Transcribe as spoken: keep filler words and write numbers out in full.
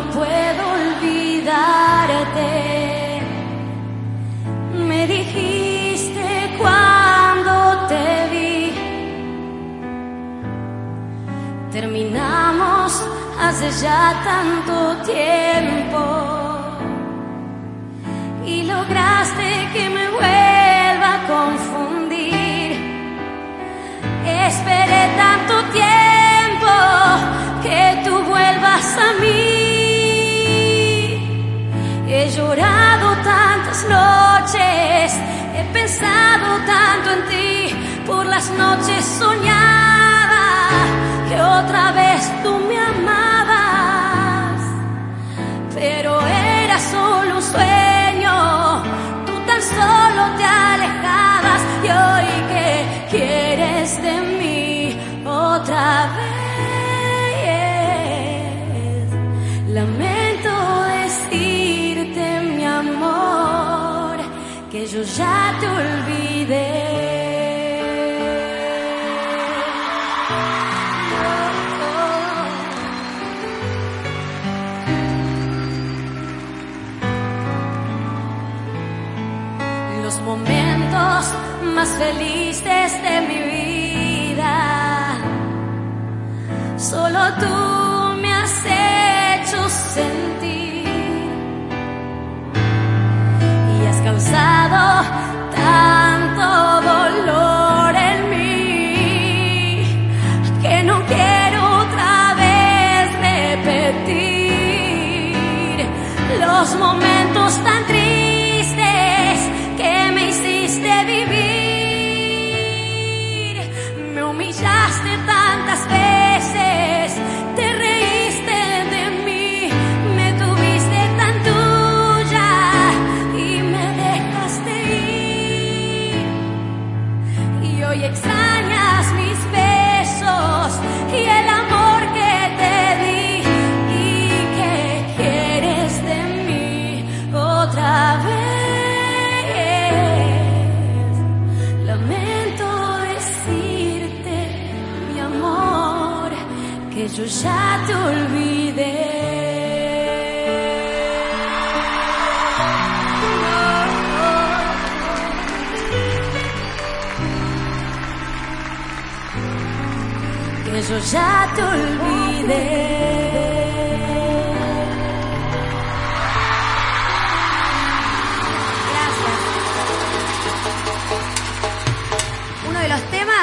puedo olvidarte. Me dijiste cuando te vi, terminamos hace ya tanto tiempo, y lograste que me vuelva a confundir. Esperé tanto tiempo que tú vuelvas a mí. He llorado tantas noches, he pensado tanto en ti. Por las noches soñaba que otra vez tú me amabas, pero era solo un sueño. Tú tan solo te alejabas, y hoy que quieres de mí otra vez, lamento decirte, mi amor, que yo ya te olvidé. Los momentos más felices de mi vida, solo tú me has hecho sentir, y has causado tanto dolor en mí que no quiero otra vez repetir los momentos tan tristes que me hiciste vivir. Me humillaste tantas veces, te reíste de mí, me tuviste tan tuya y me dejaste ir. Y hoy extrañas mis besos y el amor que te di, y que quieres de mí otra vez. Que yo ya te olvidé. Que yo ya te olvidé. Gracias. Uno de los temas